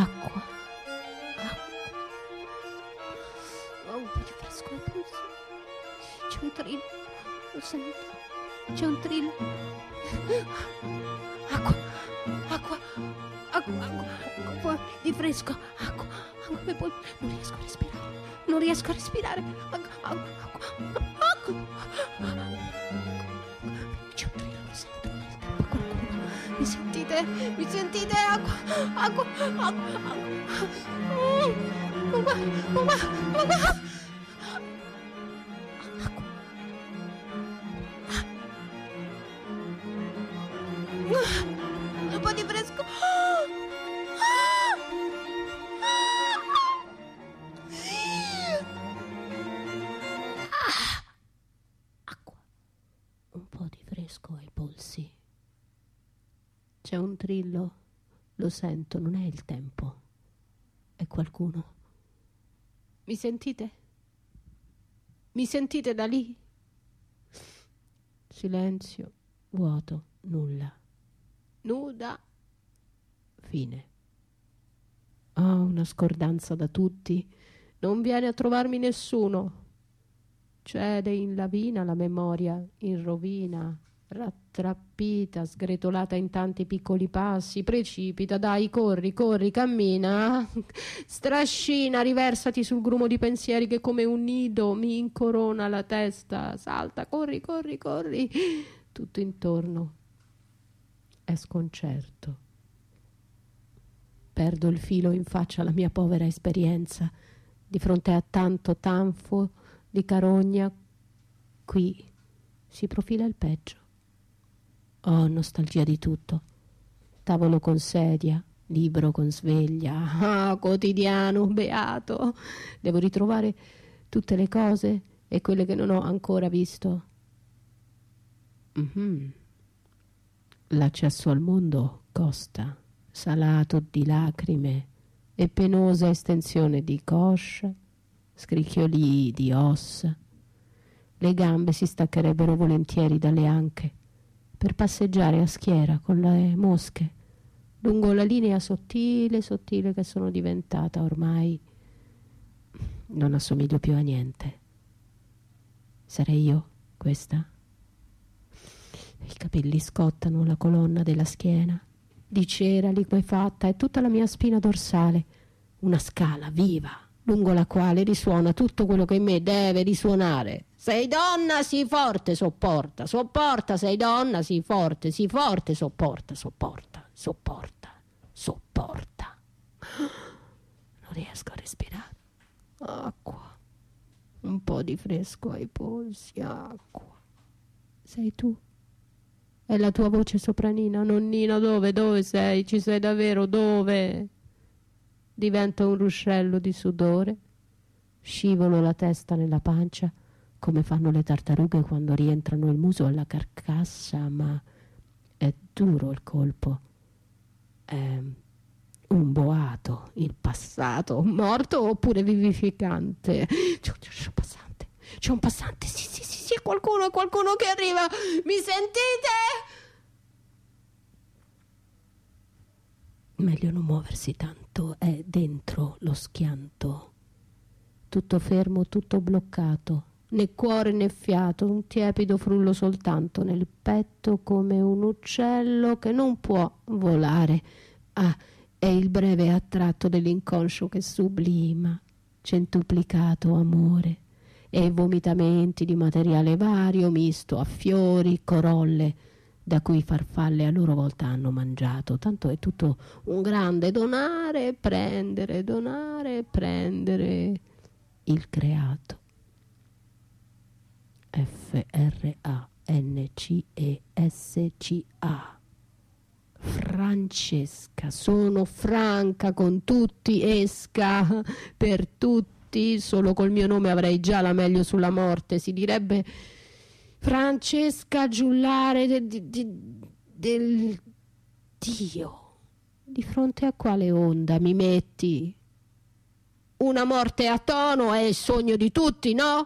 acqua, ho un po' di fresco ai polsi, c'è un trillo, lo sento, c'è un trillo, acqua, un po' di fresco, acqua ai polsi, non riesco a respirare, acqua, c'è un trillo, lo sento, nel tempo qualcuno, mi sentite, acqua, un po' di fresco, acqua, un po' di fresco ai polsi, c'è un trillo, lo sento, non è il tempo, è qualcuno. Mi sentite? Mi sentite da lì? Silenzio, vuoto, nulla. Nuda. Fine. Ho una scordanza da tutti. Non viene a trovarmi nessuno. Cede in lavina la memoria, in rovina, rattrappita, sgretolata in tanti piccoli passi, precipita, dai, corri, cammina, strascina, riversati sul grumo di pensieri che come un nido mi incorona la testa, salta, corri, tutto intorno è sconcerto. Perdo il filo in faccia alla mia povera esperienza, di fronte a tanto tanfo di carogna, qui si profila il peggio. Ho nostalgia di tutto. Tavolo con sedia, libro con sveglia, quotidiano, beato. Devo ritrovare tutte le cose e quelle che non ho ancora visto. L'accesso al mondo costa, salato di lacrime e penosa estensione di cosce, scricchioli di ossa. Le gambe si staccherebbero volentieri dalle anche per passeggiare a schiera con le mosche lungo la linea sottile che sono diventata ormai. Non assomiglio più a niente. Sarei io questa? I capelli scottano la colonna della schiena di cera liquefatta e tutta la mia spina dorsale, una scala viva lungo la quale risuona tutto quello che in me deve risuonare. Sei donna, sii forte, sopporta, sei donna, sii forte, sopporta. Non riesco a respirare. Acqua, un po' di fresco ai polsi, acqua. Sei tu? È la tua voce sopranina, nonnino, dove sei? Ci sei davvero? Dove? Diventa un ruscello di sudore, scivolo la testa nella pancia come fanno le tartarughe quando rientrano il muso alla carcassa, ma è duro il colpo, è un boato, il passato, morto oppure vivificante. C'è un passante, sì, qualcuno che arriva, mi sentite? Meglio non muoversi tanto, è dentro lo schianto, tutto fermo, tutto bloccato, né cuore né fiato, un tiepido frullo soltanto nel petto come un uccello che non può volare. È il breve attratto dell'inconscio che sublima, centuplicato amore e vomitamenti di materiale vario misto a fiori, corolle, da cui i farfalle a loro volta hanno mangiato. Tanto è tutto un grande donare e prendere, il creato. Francesca. Francesca, sono franca con tutti, esca per tutti, solo col mio nome avrei già la meglio sulla morte, si direbbe Francesca giullare del Dio. Di fronte a quale onda mi metti? Una morte a tono è il sogno di tutti, no?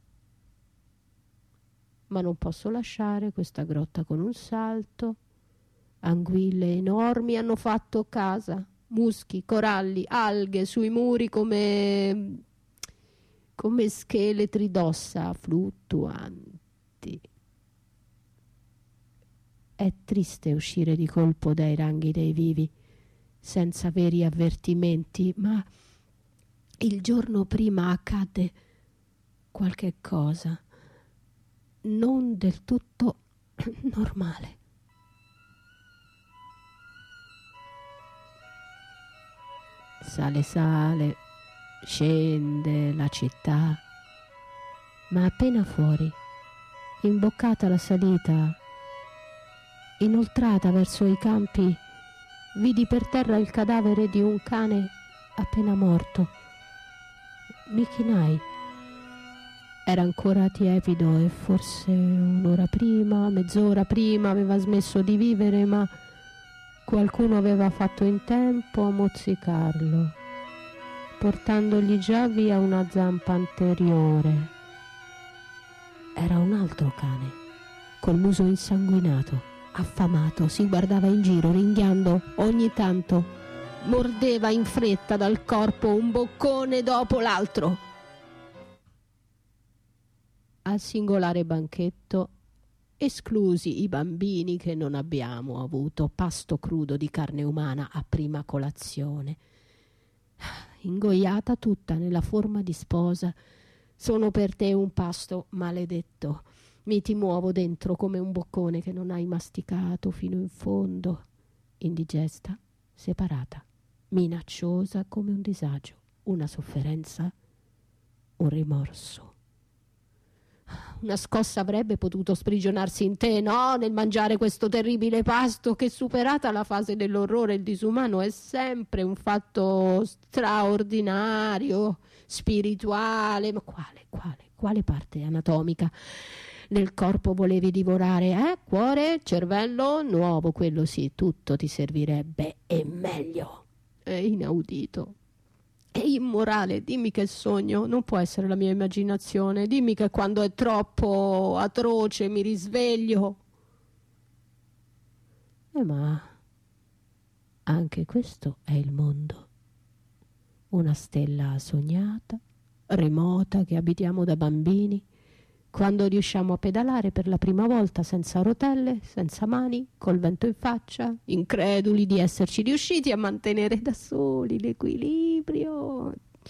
Ma non posso lasciare questa grotta con un salto. Anguille enormi hanno fatto casa muschi, coralli, alghe sui muri come scheletri d'ossa fluttuanti. È triste uscire di colpo dai ranghi dei vivi senza veri avvertimenti, ma il giorno prima accadde qualche cosa non del tutto normale. Sale, scende la città, ma appena fuori, imboccata la salita, inoltrata verso i campi, vidi per terra il cadavere di un cane appena morto. Mi chinai. Era ancora tiepido e forse un'ora prima, mezz'ora prima aveva smesso di vivere, ma qualcuno aveva fatto in tempo a mozzicarlo, portandogli già via una zampa anteriore. Era un altro cane, col muso insanguinato, affamato, si guardava in giro, ringhiando ogni tanto, mordeva in fretta dal corpo un boccone dopo l'altro. Al singolare banchetto, esclusi i bambini, che non abbiamo avuto pasto crudo di carne umana a prima colazione, ingoiata tutta nella forma di sposa, sono per te un pasto maledetto. Mi ti muovo dentro come un boccone che non hai masticato fino in fondo, indigesta, separata, minacciosa come un disagio, una sofferenza, un rimorso. Una scossa avrebbe potuto sprigionarsi in te, no? Nel mangiare questo terribile pasto che, superata la fase dell'orrore e il disumano, è sempre un fatto straordinario, spirituale. Ma quale parte anatomica nel corpo volevi divorare? Cuore, cervello, nuovo, quello sì, tutto ti servirebbe e meglio. È inaudito. È immorale, dimmi che sogno, non può essere la mia immaginazione, dimmi che quando è troppo atroce mi risveglio. Ma anche questo è il mondo, una stella sognata, remota, che abitiamo da bambini, quando riusciamo a pedalare per la prima volta senza rotelle, senza mani, col vento in faccia, increduli di esserci riusciti a mantenere da soli l'equilibrio.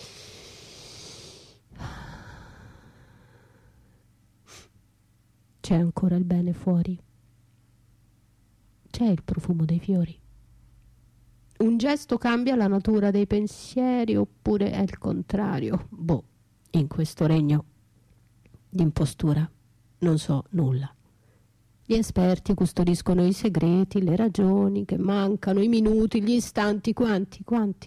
C'è ancora il bene fuori. C'è il profumo dei fiori. Un gesto cambia la natura dei pensieri, oppure è il contrario? In questo regno d'impostura non so nulla. Gli esperti custodiscono i segreti, le ragioni che mancano, i minuti, gli istanti. Quanti?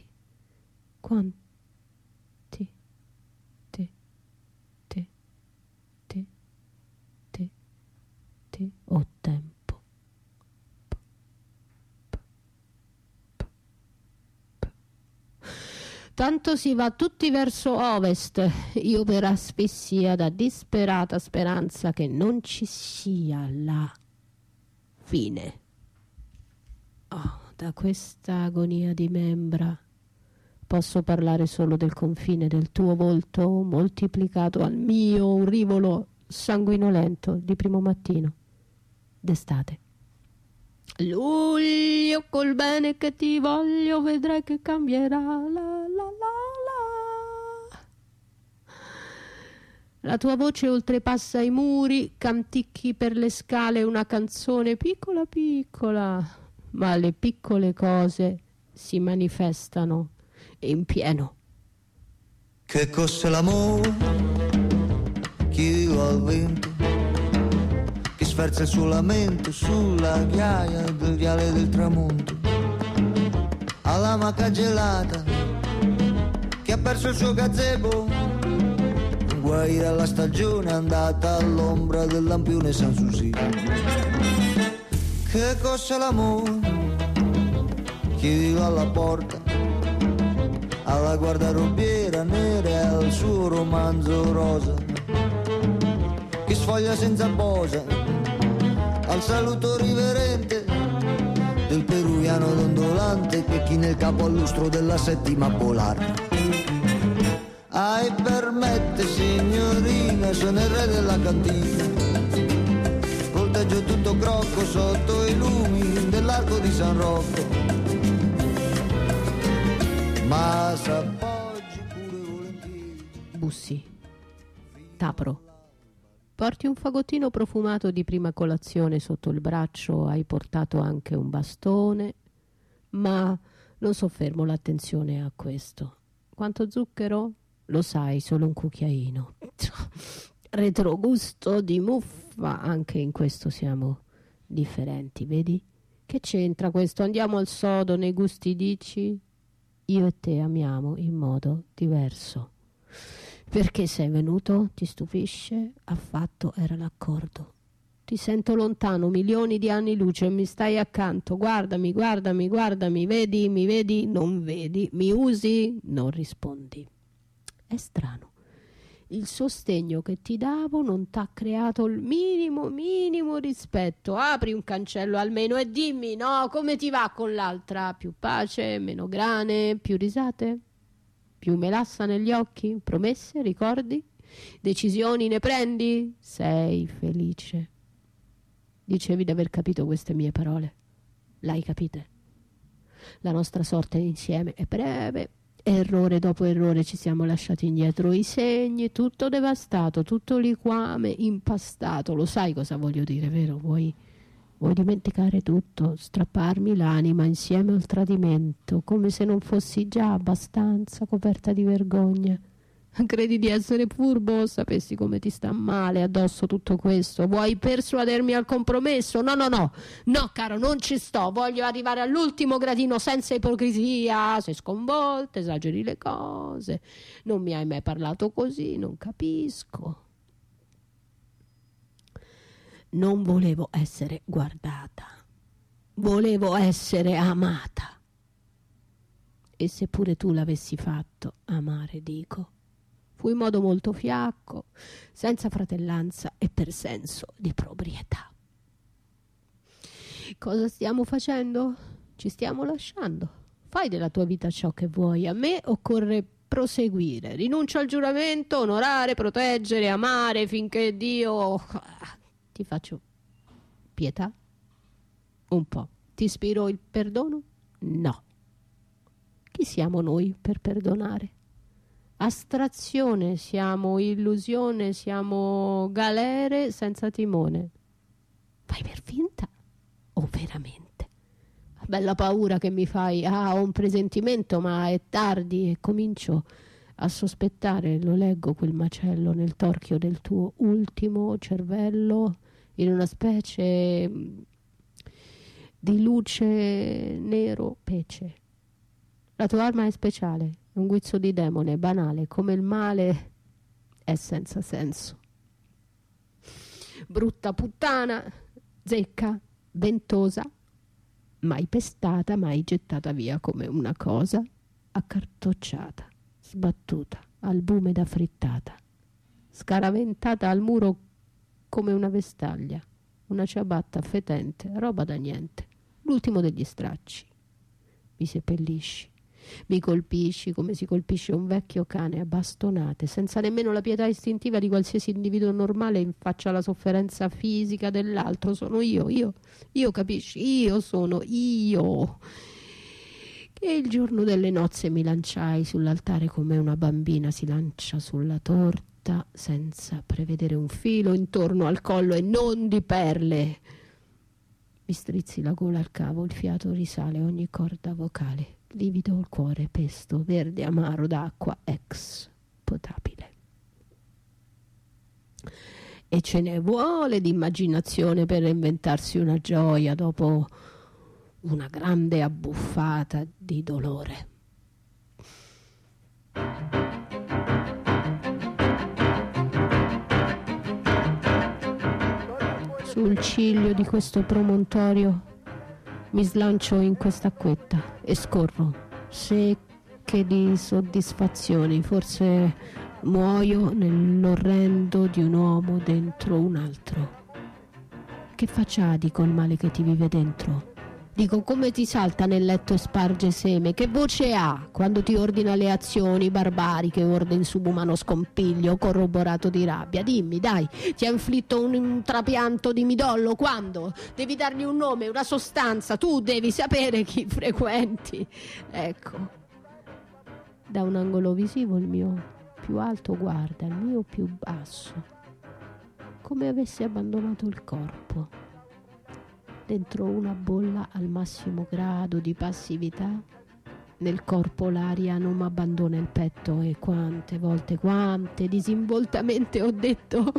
Te ho tempo. Tanto si va tutti verso ovest, io per asfissia, da disperata speranza che non ci sia la fine. Da questa agonia di membra posso parlare solo del confine del tuo volto moltiplicato al mio, un rivolo sanguinolento di primo mattino d'estate. Luglio, col bene che ti voglio, vedrai che cambierà la. La tua voce oltrepassa i muri, canticchi per le scale una canzone piccola piccola, ma le piccole cose si manifestano in pieno. Che cos'è l'amore? Chi va al vento, che sferza il suo lamento sulla ghiaia del viale del tramonto, alla maca gelata che ha perso il suo gazebo, guai dalla stagione andata all'ombra del lampione Sanssouci. Che cos'è l'amore? Chi vive alla porta, alla guardarobiera nera e al suo romanzo rosa, che sfoglia senza posa al saluto riverente del peruviano dondolante che chi nel capo al lustro della settima polare. Ai permette signorina, sono il re della cantina, volteggio tutto crocco sotto i lumi dell'arco di San Rocco, ma s'appoggi pure volentieri. Bussi. T'apro. Porti un fagottino profumato di prima colazione sotto il braccio, hai portato anche un bastone, ma non soffermo l'attenzione a questo. Quanto zucchero? Lo sai, solo un cucchiaino. Retrogusto di muffa, anche in questo siamo differenti, vedi? Che c'entra questo? Andiamo al sodo, nei gusti dici? Io e te amiamo in modo diverso. Perché sei venuto? Ti stupisce? Affatto, era l'accordo. Ti sento lontano, milioni di anni luce, e mi stai accanto. Guardami, guardami, guardami, vedi, mi vedi, non vedi, mi usi, non rispondi. È strano. Il sostegno che ti davo non t'ha creato il minimo rispetto. Apri un cancello almeno e dimmi, no, come ti va con l'altra? Più pace, meno grane, più risate? Più melassa negli occhi? Promesse, ricordi? Decisioni ne prendi? Sei felice? Dicevi di aver capito queste mie parole. L'hai capite? La nostra sorte insieme è breve. Errore dopo errore ci siamo lasciati indietro i segni, tutto devastato, tutto liquame, impastato. Lo sai cosa voglio dire, vero? Vuoi dimenticare tutto, strapparmi l'anima insieme al tradimento, come se non fossi già abbastanza coperta di vergogna. Credi di essere furbo? Sapessi come ti sta male addosso tutto questo. Vuoi persuadermi al compromesso? No, caro, non ci sto. Voglio arrivare all'ultimo gradino senza ipocrisia. Sei sconvolta, esageri le cose. Non mi hai mai parlato così, non capisco. Non volevo essere guardata. Volevo essere amata. E seppure tu l'avessi fatto, amare, dico. Fu in modo molto fiacco, senza fratellanza e per senso di proprietà. Cosa stiamo facendo? Ci stiamo lasciando. Fai della tua vita ciò che vuoi. A me occorre proseguire. Rinuncio al giuramento, onorare, proteggere, amare finché Dio... Ti faccio pietà? Un po'. Ti ispiro il perdono? No. Chi siamo noi per perdonare? Astrazione, siamo illusione, siamo galere senza timone. Fai per finta o veramente? Bella paura che mi fai. Ho un presentimento, ma è tardi e comincio a sospettare. Lo leggo quel macello nel torchio del tuo ultimo cervello, in una specie di luce nero pece. La tua arma è speciale, un guizzo di demone, banale, come il male è senza senso. Brutta puttana, zecca, ventosa, mai pestata, mai gettata via come una cosa accartocciata, sbattuta, albume da frittata, scaraventata al muro come una vestaglia, una ciabatta fetente, roba da niente, l'ultimo degli stracci. Mi seppellisci. Mi colpisci come si colpisce un vecchio cane a bastonate, senza nemmeno la pietà istintiva di qualsiasi individuo normale in faccia alla sofferenza fisica dell'altro. Sono io, capisci? Io sono io. Che il giorno delle nozze mi lanciai sull'altare come una bambina si lancia sulla torta, senza prevedere un filo intorno al collo e non di perle. Mi strizzi la gola al cavo, il fiato risale ogni corda vocale. Livido il cuore, pesto, verde amaro d'acqua ex potabile. E ce ne vuole di immaginazione per inventarsi una gioia dopo una grande abbuffata di dolore. Sul ciglio di questo promontorio mi slancio in quest'acquetta e scorro, secche di soddisfazioni. Forse muoio nell'orrendo di un uomo dentro un altro. Che faccia di col male che ti vive dentro? Dico, come ti salta nel letto e sparge seme? Che voce ha quando ti ordina le azioni barbariche, orde in subumano scompiglio, corroborato di rabbia? Dimmi, dai, ti ha inflitto un trapianto di midollo? Quando? Devi dargli un nome, una sostanza, tu devi sapere chi frequenti. Ecco, da un angolo visivo il mio più alto guarda il mio più basso, come avesse abbandonato il corpo. Dentro una bolla al massimo grado di passività, nel corpo l'aria non m'abbandona il petto e quante volte, quante disinvoltamente ho detto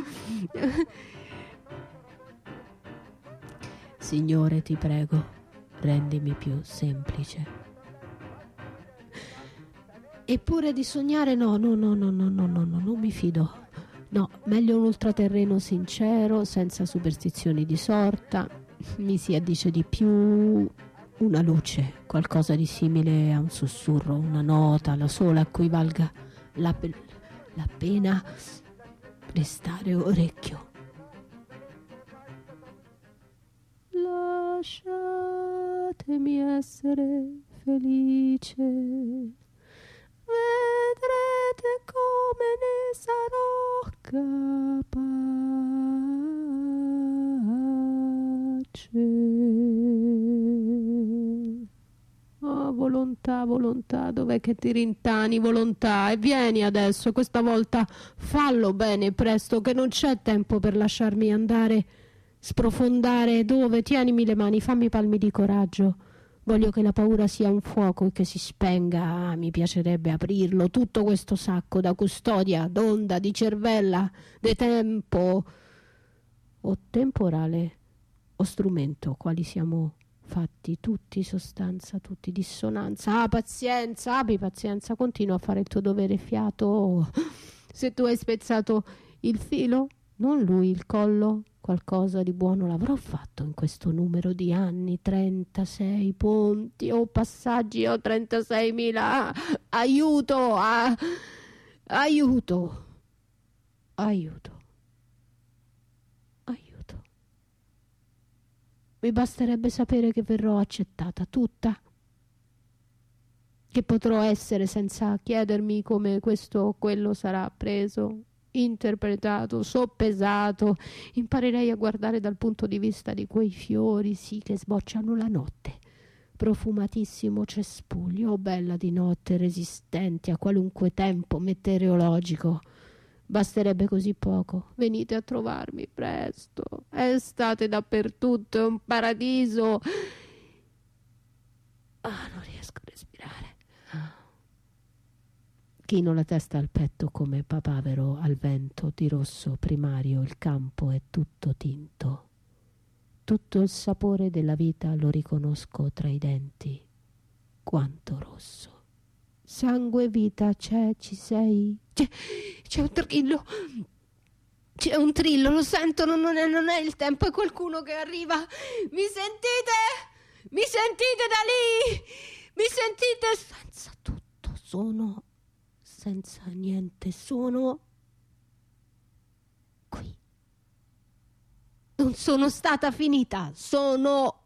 Signore, ti prego, rendimi più semplice. Eppure di sognare no, non mi fido. No, meglio un ultraterreno sincero, senza superstizioni di sorta. Mi si addice di più una luce, qualcosa di simile a un sussurro, una nota, la sola a cui valga la pena prestare orecchio. Lasciatemi essere felice, vedrete come ne sarò capace. Oh, volontà, dov'è che ti rintani, volontà? E vieni adesso, questa volta fallo bene presto, che non c'è tempo per lasciarmi andare, sprofondare. Dove? Tienimi le mani, fammi palmi di coraggio. Voglio che la paura sia un fuoco e che si spenga. Ah, mi piacerebbe aprirlo, tutto questo sacco da custodia, d'onda, di cervella, de tempo, o temporale, o strumento, quali siamo fatti, tutti sostanza, tutti dissonanza. Pazienza, abbi pazienza, continua a fare il tuo dovere, fiato. Se tu hai spezzato il filo, non lui il collo, qualcosa di buono l'avrò fatto in questo numero di anni. 36 ponti o passaggi o 36.000. Aiuto, aiuto. Mi basterebbe sapere che verrò accettata tutta, che potrò essere senza chiedermi come questo o quello sarà preso, interpretato, soppesato. Imparerei a guardare dal punto di vista di quei fiori, sì, che sbocciano la notte, profumatissimo cespuglio, bella di notte, resistenti a qualunque tempo meteorologico. Basterebbe così poco. Venite a trovarmi presto. È estate dappertutto, è un paradiso. Non riesco a respirare. Chino la testa al petto come papavero al vento. Di rosso primario il campo è tutto tinto. Tutto il sapore della vita lo riconosco tra i denti. Quanto rosso. Sangue, vita, ci sei? C'è un trillo. C'è un trillo, lo sento, non è il tempo, è qualcuno che arriva. Mi sentite? Mi sentite da lì? Mi sentite? Senza tutto, sono senza niente, sono qui. Non sono stata finita, sono